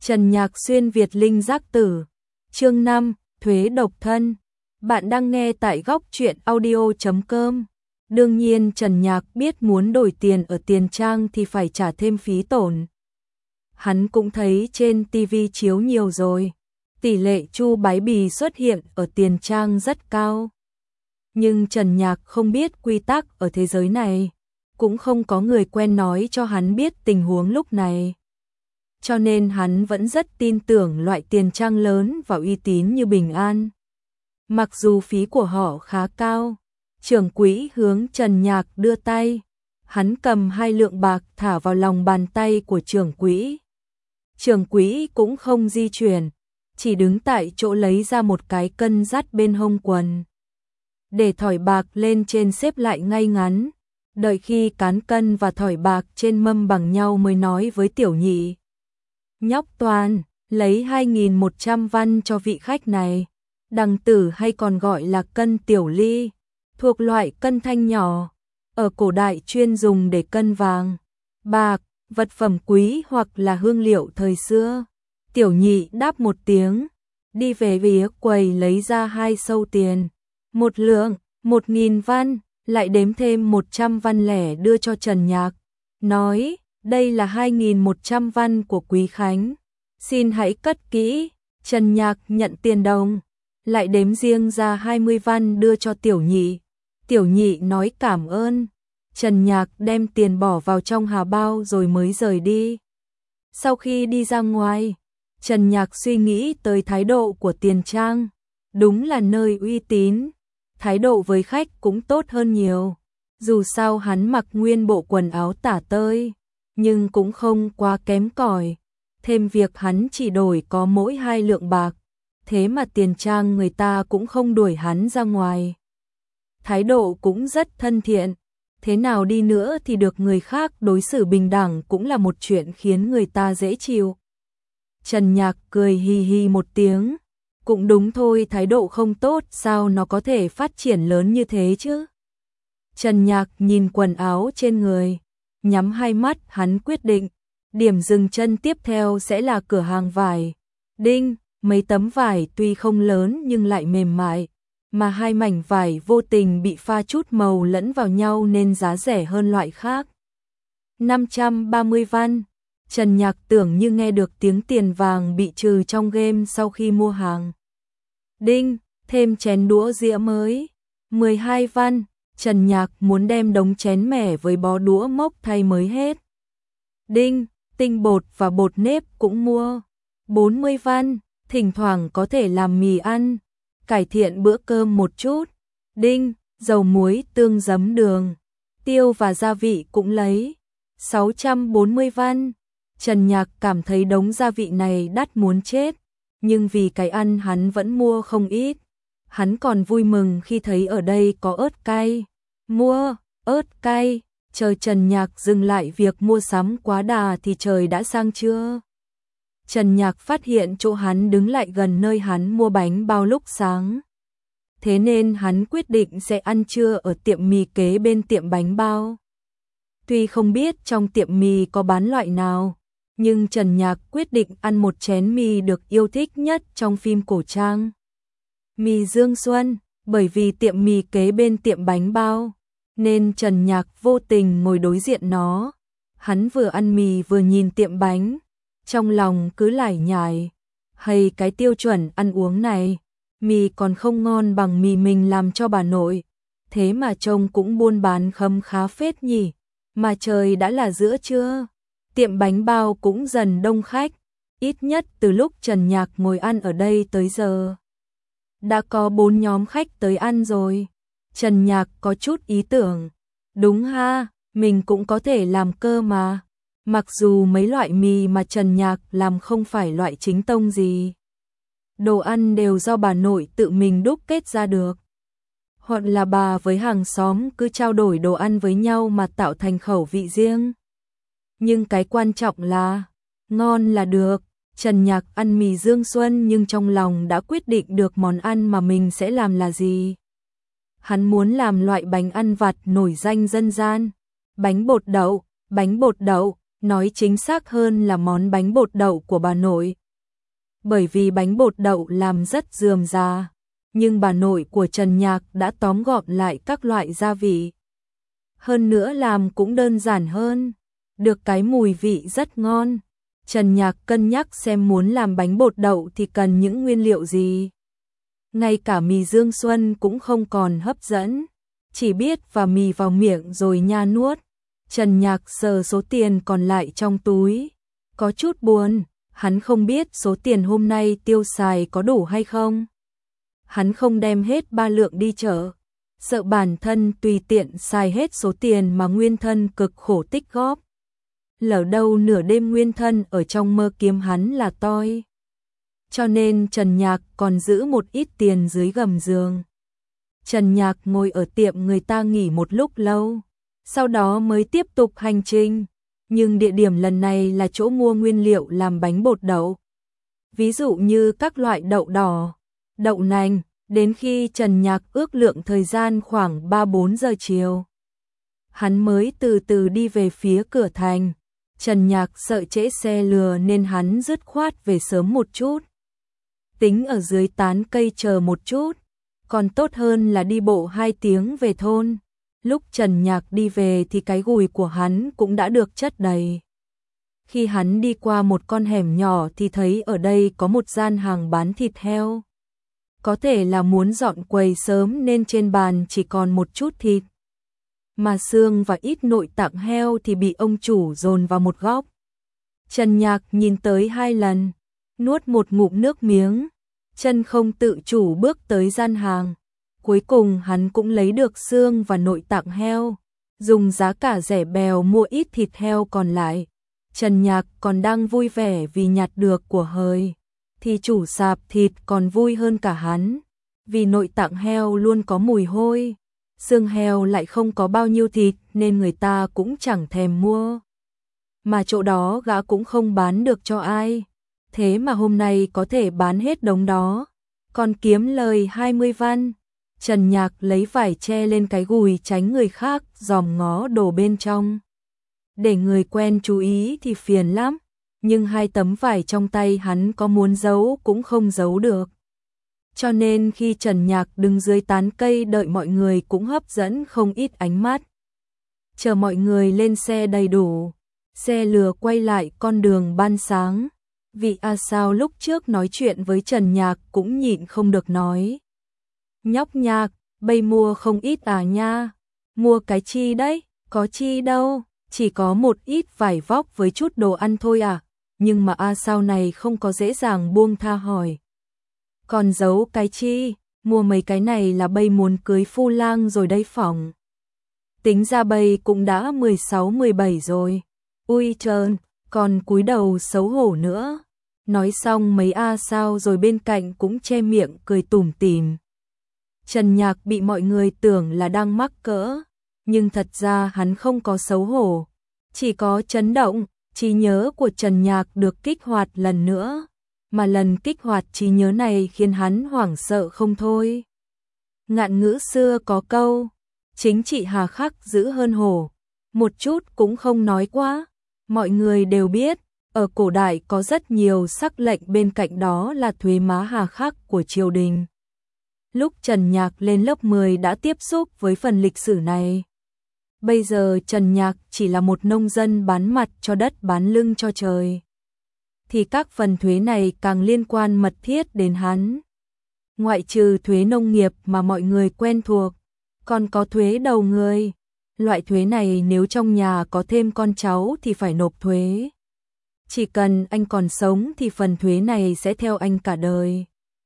Trần Nhạc xuyên Việt linh giác tử. Chương 5, thuế độc thân. Bạn đang nghe tại góc truyện audio.com. Đương nhiên Trần Nhạc biết muốn đổi tiền ở tiền trang thì phải trả thêm phí tổn. Hắn cũng thấy trên TV chiếu nhiều rồi. Tỷ lệ chu bái bì xuất hiện ở tiền trang rất cao. Nhưng Trần Nhạc không biết quy tắc ở thế giới này. Cũng không có người quen nói cho hắn biết tình huống lúc này. Cho nên hắn vẫn rất tin tưởng loại tiền trang lớn và uy tín như Bình An. Mặc dù phí của họ khá cao, trưởng quỹ hướng Trần Nhạc đưa tay. Hắn cầm 2 lượng bạc thả vào lòng bàn tay của trưởng quỹ. Trưởng quỹ cũng không di chuyển, chỉ đứng tại chỗ lấy ra một cái cân dắt bên hông quần. Để thỏi bạc lên trên xếp lại ngay ngắn. Đợi khi cán cân và thỏi bạc trên mâm bằng nhau mới nói với Tiểu Nhị. Nhóc Toàn, lấy 2.100 văn cho vị khách này. Đằng tử hay còn gọi là cân tiểu ly, thuộc loại cân thanh nhỏ, ở cổ đại chuyên dùng để cân vàng, bạc, vật phẩm quý hoặc là hương liệu thời xưa. Tiểu Nhị đáp một tiếng, đi về phía quầy lấy ra 2 sâu tiền, 1 lượng, 1.000 văn, lại đếm thêm 100 văn lẻ đưa cho Trần Nhạc, nói, đây là 2.100 văn của Quý Khánh, xin hãy cất kỹ. Trần Nhạc nhận tiền đồng, lại đếm riêng ra 20 văn đưa cho Tiểu Nhị. Tiểu Nhị nói cảm ơn. Trần Nhạc đem tiền bỏ vào trong hà bao rồi mới rời đi. Sau khi đi ra ngoài, Trần Nhạc suy nghĩ tới thái độ của tiền trang. Đúng là nơi uy tín, thái độ với khách cũng tốt hơn nhiều. Dù sao hắn mặc nguyên bộ quần áo tả tơi, nhưng cũng không quá kém cỏi. Thêm việc hắn chỉ đổi có mỗi 2 lượng bạc, thế mà tiền trang người ta cũng không đuổi hắn ra ngoài. Thái độ cũng rất thân thiện, thế nào đi nữa thì được người khác đối xử bình đẳng cũng là một chuyện khiến người ta dễ chịu. Trần Nhạc cười hì hì một tiếng, cũng đúng thôi, thái độ không tốt sao nó có thể phát triển lớn như thế chứ. Trần Nhạc nhìn quần áo trên người, nhắm 2 mắt hắn quyết định, điểm dừng chân tiếp theo sẽ là cửa hàng vải. Đinh, mấy tấm vải tuy không lớn nhưng lại mềm mại, mà 2 mảnh vải vô tình bị pha chút màu lẫn vào nhau nên giá rẻ hơn loại khác. 530 văn. Trần Nhạc tưởng như nghe được tiếng tiền vàng bị trừ trong game sau khi mua hàng. Đinh, thêm chén đũa dĩa mới. 12 văn. Trần Nhạc muốn đem đống chén mẻ với bó đũa mốc thay mới hết. Đinh, tinh bột và bột nếp cũng mua. 40 văn. Thỉnh thoảng có thể làm mì ăn, cải thiện bữa cơm một chút. Đinh, dầu muối, tương, giấm, đường, tiêu và gia vị cũng lấy. 640 văn. Trần Nhạc cảm thấy đống gia vị này đắt muốn chết, nhưng vì cái ăn hắn vẫn mua không ít. Hắn còn vui mừng khi thấy ở đây có ớt cay. Mua ớt cay. Chờ Trần Nhạc dừng lại việc mua sắm quá đà thì trời đã sang trưa. Trần Nhạc phát hiện chỗ hắn đứng lại gần nơi hắn mua bánh bao lúc sáng. Thế nên hắn quyết định sẽ ăn trưa ở tiệm mì kế bên tiệm bánh bao. Tuy không biết trong tiệm mì có bán loại nào, nhưng Trần Nhạc quyết định ăn một chén mì được yêu thích nhất trong phim cổ trang. Mì Dương Xuân, bởi vì tiệm mì kế bên tiệm bánh bao, nên Trần Nhạc vô tình ngồi đối diện nó. Hắn vừa ăn mì vừa nhìn tiệm bánh, trong lòng cứ lải nhải, hay cái tiêu chuẩn ăn uống này, mì còn không ngon bằng mì mình làm cho bà nội, thế mà trông cũng buôn bán khấm khá phết nhỉ, mà trời đã là giữa trưa, tiệm bánh bao cũng dần đông khách, ít nhất từ lúc Trần Nhạc ngồi ăn ở đây tới giờ. Đã có 4 nhóm khách tới ăn rồi. Trần Nhạc có chút ý tưởng, đúng ha, mình cũng có thể làm cơ mà. Mặc dù mấy loại mì mà Trần Nhạc làm không phải loại chính tông gì. Đồ ăn đều do bà nội tự mình đúc kết ra được. Hoặc là bà với hàng xóm cứ trao đổi đồ ăn với nhau mà tạo thành khẩu vị riêng. Nhưng cái quan trọng là, ngon là được. Trần Nhạc ăn mì Dương Xuân nhưng trong lòng đã quyết định được món ăn mà mình sẽ làm là gì. Hắn muốn làm loại bánh ăn vặt nổi danh dân gian. Bánh bột đậu, nói chính xác hơn là món bánh bột đậu của bà nội. Bởi vì bánh bột đậu làm rất rườm rà, nhưng bà nội của Trần Nhạc đã tóm gọn lại các loại gia vị. Hơn nữa làm cũng đơn giản hơn, được cái mùi vị rất ngon. Trần Nhạc cân nhắc xem muốn làm bánh bột đậu thì cần những nguyên liệu gì. Ngay cả mì Dương Xuân cũng không còn hấp dẫn, chỉ biết và mì vào miệng rồi nha nuốt. Trần Nhạc sờ số tiền còn lại trong túi, có chút buồn, hắn không biết số tiền hôm nay tiêu xài có đủ hay không. Hắn không đem hết 3 lượng đi chợ, sợ bản thân tùy tiện xài hết số tiền mà nguyên thân cực khổ tích góp. Lỡ đâu nửa đêm nguyên thân ở trong mơ kiếm hắn là toi. Cho nên Trần Nhạc còn giữ một ít tiền dưới gầm giường. Trần Nhạc ngồi ở tiệm người ta nghỉ một lúc lâu, sau đó mới tiếp tục hành trình. Nhưng địa điểm lần này là chỗ mua nguyên liệu làm bánh bột đậu. Ví dụ như các loại đậu đỏ, đậu nành, đến khi Trần Nhạc ước lượng thời gian khoảng 3-4 giờ chiều. Hắn mới từ từ đi về phía cửa thành. Trần Nhạc sợ trễ xe lừa nên hắn dứt khoát về sớm một chút. Tính ở dưới tán cây chờ một chút, còn tốt hơn là đi bộ 2 tiếng về thôn. Lúc Trần Nhạc đi về thì cái gùi của hắn cũng đã được chất đầy. Khi hắn đi qua một con hẻm nhỏ thì thấy ở đây có một gian hàng bán thịt heo. Có thể là muốn dọn quầy sớm nên trên bàn chỉ còn một chút thịt. Mà xương và ít nội tạng heo thì bị ông chủ dồn vào một góc. Trần Nhạc nhìn tới 2 lần, nuốt một ngụm nước miếng, chân không tự chủ bước tới gian hàng. Cuối cùng hắn cũng lấy được xương và nội tạng heo, dùng giá cả rẻ bèo mua ít thịt heo còn lại. Trần Nhạc còn đang vui vẻ vì nhặt được của hời, thì chủ sạp thịt còn vui hơn cả hắn, vì nội tạng heo luôn có mùi hôi, xương heo lại không có bao nhiêu thịt nên người ta cũng chẳng thèm mua. Mà chỗ đó gã cũng không bán được cho ai, thế mà hôm nay có thể bán hết đống đó, còn kiếm lời 20 văn. Trần Nhạc lấy vải che lên cái gùi tránh người khác dòm ngó đồ bên trong. Để người quen chú ý thì phiền lắm, nhưng 2 tấm vải trong tay hắn có muốn giấu cũng không giấu được. Cho nên khi Trần Nhạc đứng dưới tán cây đợi mọi người cũng hấp dẫn không ít ánh mắt. Chờ mọi người lên xe đầy đủ, xe lừa quay lại con đường ban sáng. Vị A Sao lúc trước nói chuyện với Trần Nhạc cũng nhịn không được nói. Nhóc Nhạc, bây mua không ít à nha. Mua cái chi đấy, có chi đâu, chỉ có một ít vải vóc với chút đồ ăn thôi à. Nhưng mà A Sao này không có dễ dàng buông tha hỏi. Còn giấu cái chi, mua mấy cái này là bây muốn cưới phu lang rồi đây phỏng. Tính ra bây cũng đã 16-17 rồi. Ui trơn, còn cúi đầu xấu hổ nữa. Nói xong mấy A Sao rồi bên cạnh cũng che miệng cười tủm tỉm. Trần Nhạc bị mọi người tưởng là đang mắc cỡ, nhưng thật ra hắn không có xấu hổ, chỉ có chấn động. Trí nhớ của Trần Nhạc được kích hoạt lần nữa, mà lần kích hoạt trí nhớ này khiến hắn hoảng sợ không thôi. Ngạn ngữ xưa có câu, chính trị hà khắc dữ hơn hổ, một chút cũng không nói quá. Mọi người đều biết, ở cổ đại có rất nhiều sắc lệnh, bên cạnh đó là thuế má hà khắc của triều đình. Lúc Trần Nhạc lên lớp 10 đã tiếp xúc với phần lịch sử này. Bây giờ Trần Nhạc chỉ là một nông dân bán mặt cho đất bán lưng cho trời. Thì các phần thuế này càng liên quan mật thiết đến hắn. Ngoại trừ thuế nông nghiệp mà mọi người quen thuộc, còn có thuế đầu người. Loại thuế này nếu trong nhà có thêm con cháu thì phải nộp thuế. Chỉ cần anh còn sống thì phần thuế này sẽ theo anh cả đời.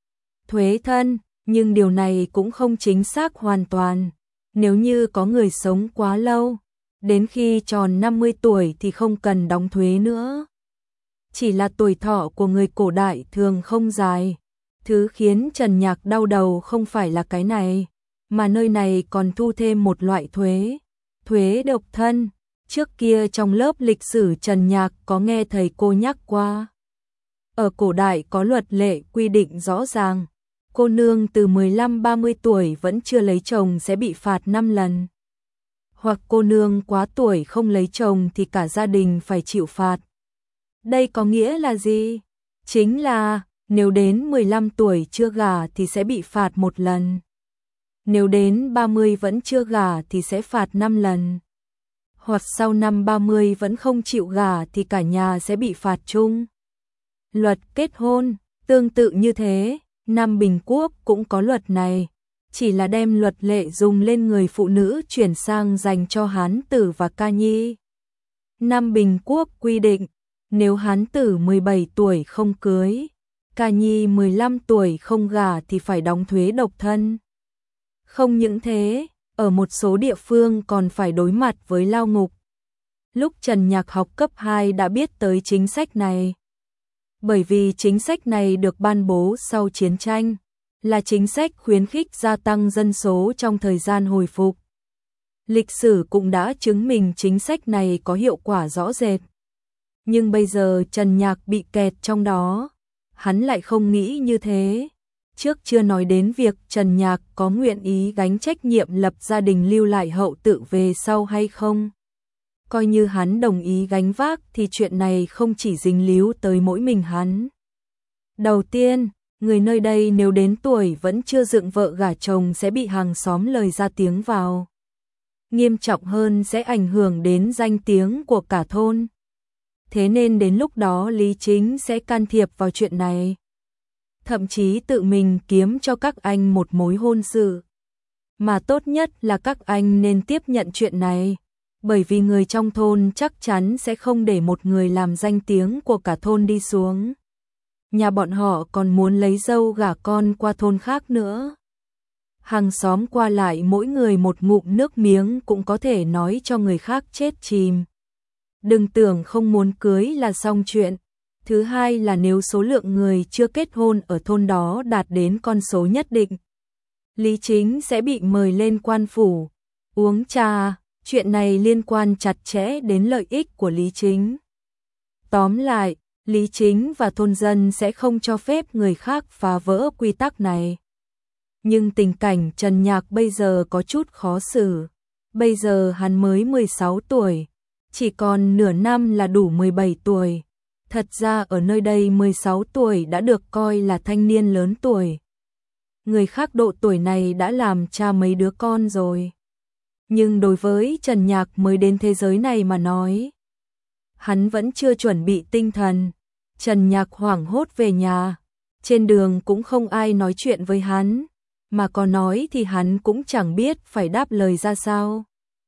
Thuế thân, nhưng điều này cũng không chính xác hoàn toàn. Nếu như có người sống quá lâu, đến khi tròn 50 tuổi thì không cần đóng thuế nữa. Chỉ là tuổi thọ của người cổ đại thường không dài. Thứ khiến Trần Nhạc đau đầu không phải là cái này, mà nơi này còn thu thêm một loại thuế. Thuế độc thân. Trước kia trong lớp lịch sử Trần Nhạc có nghe thầy cô nhắc qua. Ở cổ đại có luật lệ quy định rõ ràng. Cô nương từ 15-30 tuổi vẫn chưa lấy chồng sẽ bị phạt 5 lần. hoặc cô nương quá tuổi không lấy chồng thì cả gia đình phải chịu phạt. Đây có nghĩa là gì? Chính là nếu đến 15 tuổi chưa gả thì sẽ bị phạt 1 lần. Nếu đến 30 vẫn chưa gả thì sẽ phạt 5 lần. Hoặc sau năm 30 vẫn không chịu gả thì cả nhà sẽ bị phạt chung. Luật kết hôn, tương tự như thế, Nam Bình Quốc cũng có luật này, chỉ là đem luật lệ dùng lên người phụ nữ chuyển sang dành cho hán tử và ca nhi. Nam Bình Quốc quy định, nếu hán tử 17 tuổi không cưới, ca nhi 15 tuổi không gả thì phải đóng thuế độc thân. Không những thế, ở một số địa phương còn phải đối mặt với lao ngục. Lúc Trần Nhạc học cấp 2 đã biết tới chính sách này. Bởi vì chính sách này được ban bố sau chiến tranh, là chính sách khuyến khích gia tăng dân số trong thời gian hồi phục. Lịch sử cũng đã chứng minh chính sách này có hiệu quả rõ rệt. Nhưng bây giờ Trần Nhạc bị kẹt trong đó, hắn lại không nghĩ như thế. Trước chưa nói đến việc Trần Nhạc có nguyện ý gánh trách nhiệm lập gia đình lưu lại hậu tự về sau hay không. Coi như hắn đồng ý gánh vác thì chuyện này không chỉ dính líu tới mỗi mình hắn. Đầu tiên, người nơi đây nếu đến tuổi vẫn chưa dựng vợ gả chồng sẽ bị hàng xóm lời ra tiếng vào. Nghiêm trọng hơn sẽ ảnh hưởng đến danh tiếng của cả thôn. Thế nên đến lúc đó Lý Chính sẽ can thiệp vào chuyện này. Thậm chí tự mình kiếm cho các anh một mối hôn sự. Mà tốt nhất là các anh nên tiếp nhận chuyện này. Bởi vì người trong thôn chắc chắn sẽ không để một người làm danh tiếng của cả thôn đi xuống. Nhà bọn họ còn muốn lấy dâu gả con qua thôn khác nữa. Hàng xóm qua lại mỗi người một ngụm nước miếng cũng có thể nói cho người khác chết chìm. Đừng tưởng không muốn cưới là xong chuyện. Thứ hai là nếu số lượng người chưa kết hôn ở thôn đó đạt đến con số nhất định, Lý Chính sẽ bị mời lên quan phủ, uống trà. Chuyện này liên quan chặt chẽ đến lợi ích của Lý Chính. Tóm lại, Lý Chính và thôn dân sẽ không cho phép người khác phá vỡ quy tắc này. Nhưng tình cảnh Trần Nhạc bây giờ có chút khó xử. Bây giờ hắn mới 16 tuổi, chỉ còn nửa năm là đủ 17 tuổi. Thật ra ở nơi đây 16 tuổi đã được coi là thanh niên lớn tuổi. Người khác độ tuổi này đã làm cha mấy đứa con rồi. Nhưng đối với Trần Nhạc mới đến thế giới này mà nói, hắn vẫn chưa chuẩn bị tinh thần. Trần Nhạc hoảng hốt về nhà, trên đường cũng không ai nói chuyện với hắn, mà có nói thì hắn cũng chẳng biết phải đáp lời ra sao.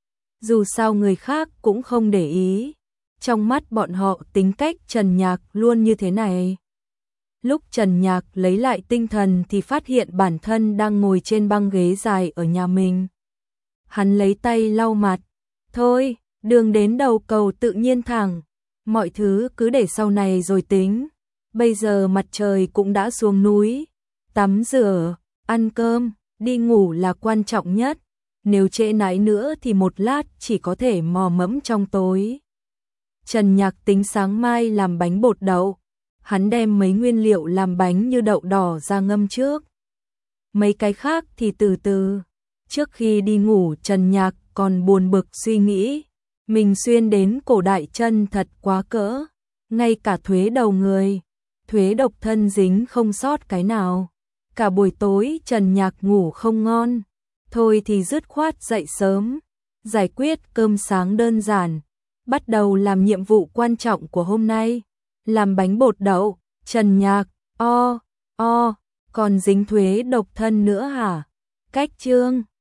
Dù sao người khác cũng không để ý, trong mắt bọn họ tính cách Trần Nhạc luôn như thế này. Lúc Trần Nhạc lấy lại tinh thần thì phát hiện bản thân đang ngồi trên băng ghế dài ở nhà mình. Hắn lấy tay lau mặt. Thôi, đường đến đầu cầu tự nhiên thẳng. Mọi thứ cứ để sau này rồi tính. Bây giờ mặt trời cũng đã xuống núi. Tắm rửa, ăn cơm, đi ngủ là quan trọng nhất. Nếu trễ nải nữa thì một lát chỉ có thể mò mẫm trong tối. Trần Nhạc tính sáng mai làm bánh bột đậu. Hắn đem mấy nguyên liệu làm bánh như đậu đỏ ra ngâm trước. Mấy cái khác thì từ từ. Trước khi đi ngủ Trần Nhạc còn buồn bực suy nghĩ, mình xuyên đến cổ đại chân thật quá cỡ, ngay cả thuế đầu người, thuế độc thân dính không sót cái nào. Cả buổi tối Trần Nhạc ngủ không ngon, thôi thì dứt khoát dậy sớm, giải quyết cơm sáng đơn giản, bắt đầu làm nhiệm vụ quan trọng của hôm nay, làm bánh bột đậu. Trần Nhạc, còn dính thuế độc thân nữa hả? Cách chương